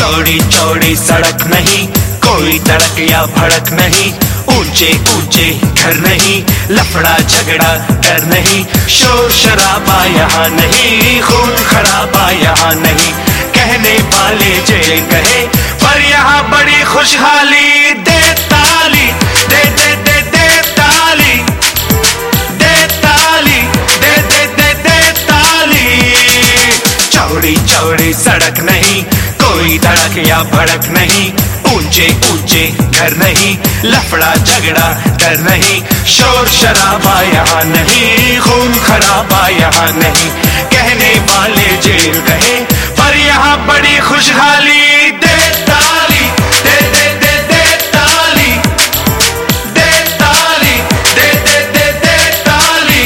चौड़ी चौड़ी सड़क नहीं, कोई तड़क या भड़क नहीं, ऊंचे ऊंचे घर नहीं, लफड़ा झगड़ा डर नहीं, शोर शराबा यहाँ नहीं, खून खराबा यहाँ नहीं, कहने वाले जे कहे पर यहाँ बड़ी खुशहाली। दे ताली दे दे दे दे ताली, दे ताली दे दे दे दे ताली। चौड़ी चौड़ी सड़क नहीं, कोई धड़क या भड़क नहीं, ऊंचे ऊंचे घर नहीं, लफड़ा झगड़ा डर नहीं, शोर शराबा यहाँ नहीं, खून खराबा यहाँ नहीं, कहने वाले जेल कहे पर यहाँ बड़ी खुशहाली। दे ताली दे दे दे दे ताली, दे ताली दे दे दे दे ताली।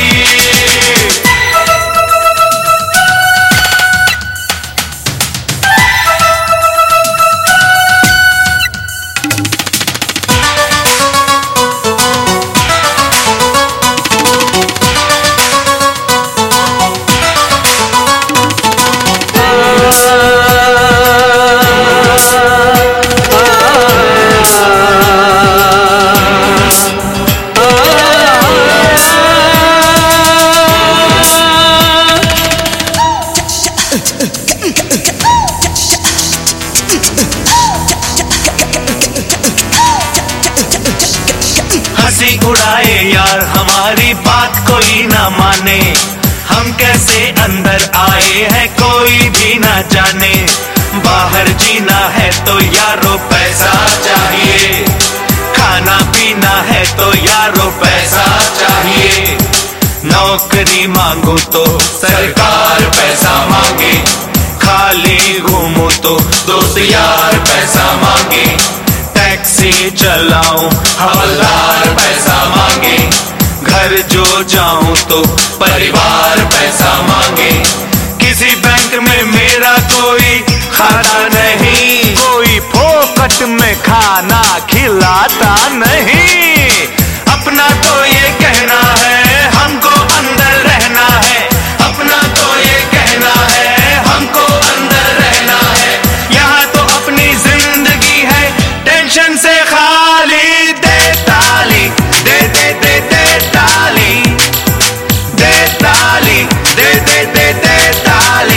हंसी उड़ाए यार हमारी बात कोई ना माने, हम कैसे अंदर आए हैं कोई भी ना जाने, बाहर जीना है तो यारो पैसा चाहिए, खाना पीना है तो यारो पैसा चाहिए, नौकरी मांगो तो सरकार पैसा मांगे, खाली घूमो तो दोस्त यार पैसा मांगे, टैक्सी चलाऊं हवलदार पैसा मांगे, घर जो जाऊं तो परिवार पैसा मांगे, किसी बैंक में मेरा कोई खाता नहीं, कोई फोकट में खाना खिलाता नहीं, अपना तो ये कहना है हमको अंदर रहना है, अपना तो ये कहना है हमको अंदर रहना है, यहाँ तो अपनी जिंदगी है टेंशन से खाली। दे ताली दे दे दे दे ताली, दे ताली दे दे दे दे ताली।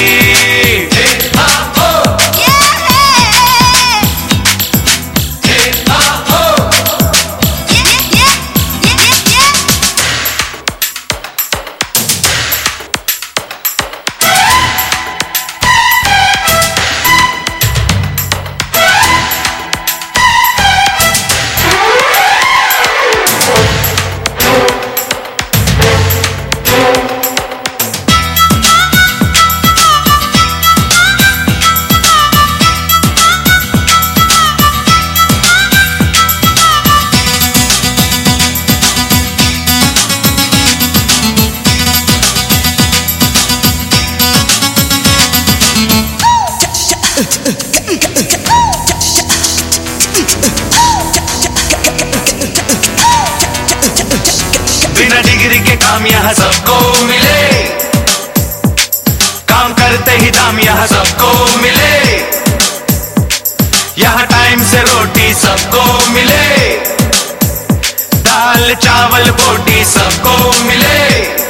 बिना डिग्री के काम यहाँ सबको मिले, काम करते ही दाम यहाँ सबको मिले, यहाँ टाइम से रोटी सबको मिले, दाल चावल बोटी सबको मिले,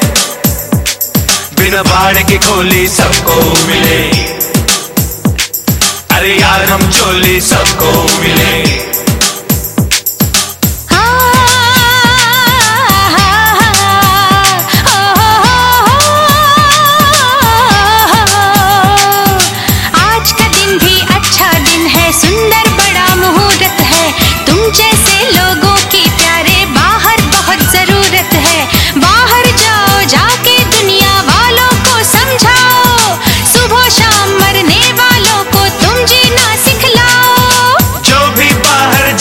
बिना भाड़े की खोली सबको मिले, अरे यार हम चोली सबको मिले। सुंदर बड़ा मुहूर्त है, तुम जैसे लोगों की प्यारे बाहर बहुत जरूरत है, बाहर जाओ जाके दुनिया वालों को समझाओ, सुबह शाम मरने वालों को तुम जीना सिखलाओ, जो भी बाहर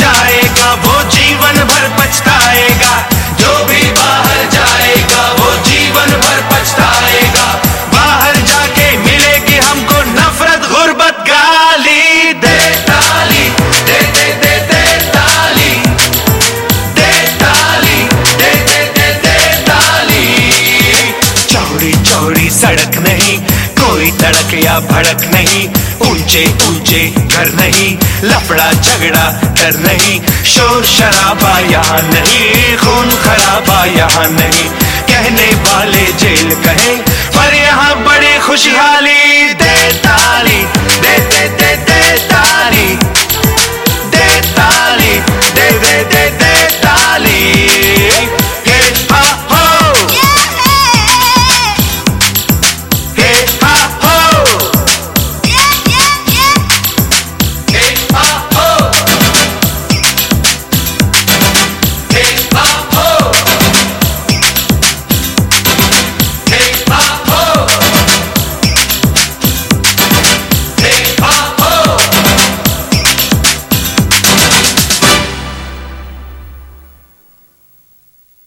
धड़क या भड़क नहीं, ऊंचे ऊंचे घर नहीं, लफड़ा झगड़ा डर नहीं, शोर शराबा यहाँ नहीं, खून खराबा यहाँ नहीं। कहने वाले जेल कहे पर यहाँ बड़े खुशहाल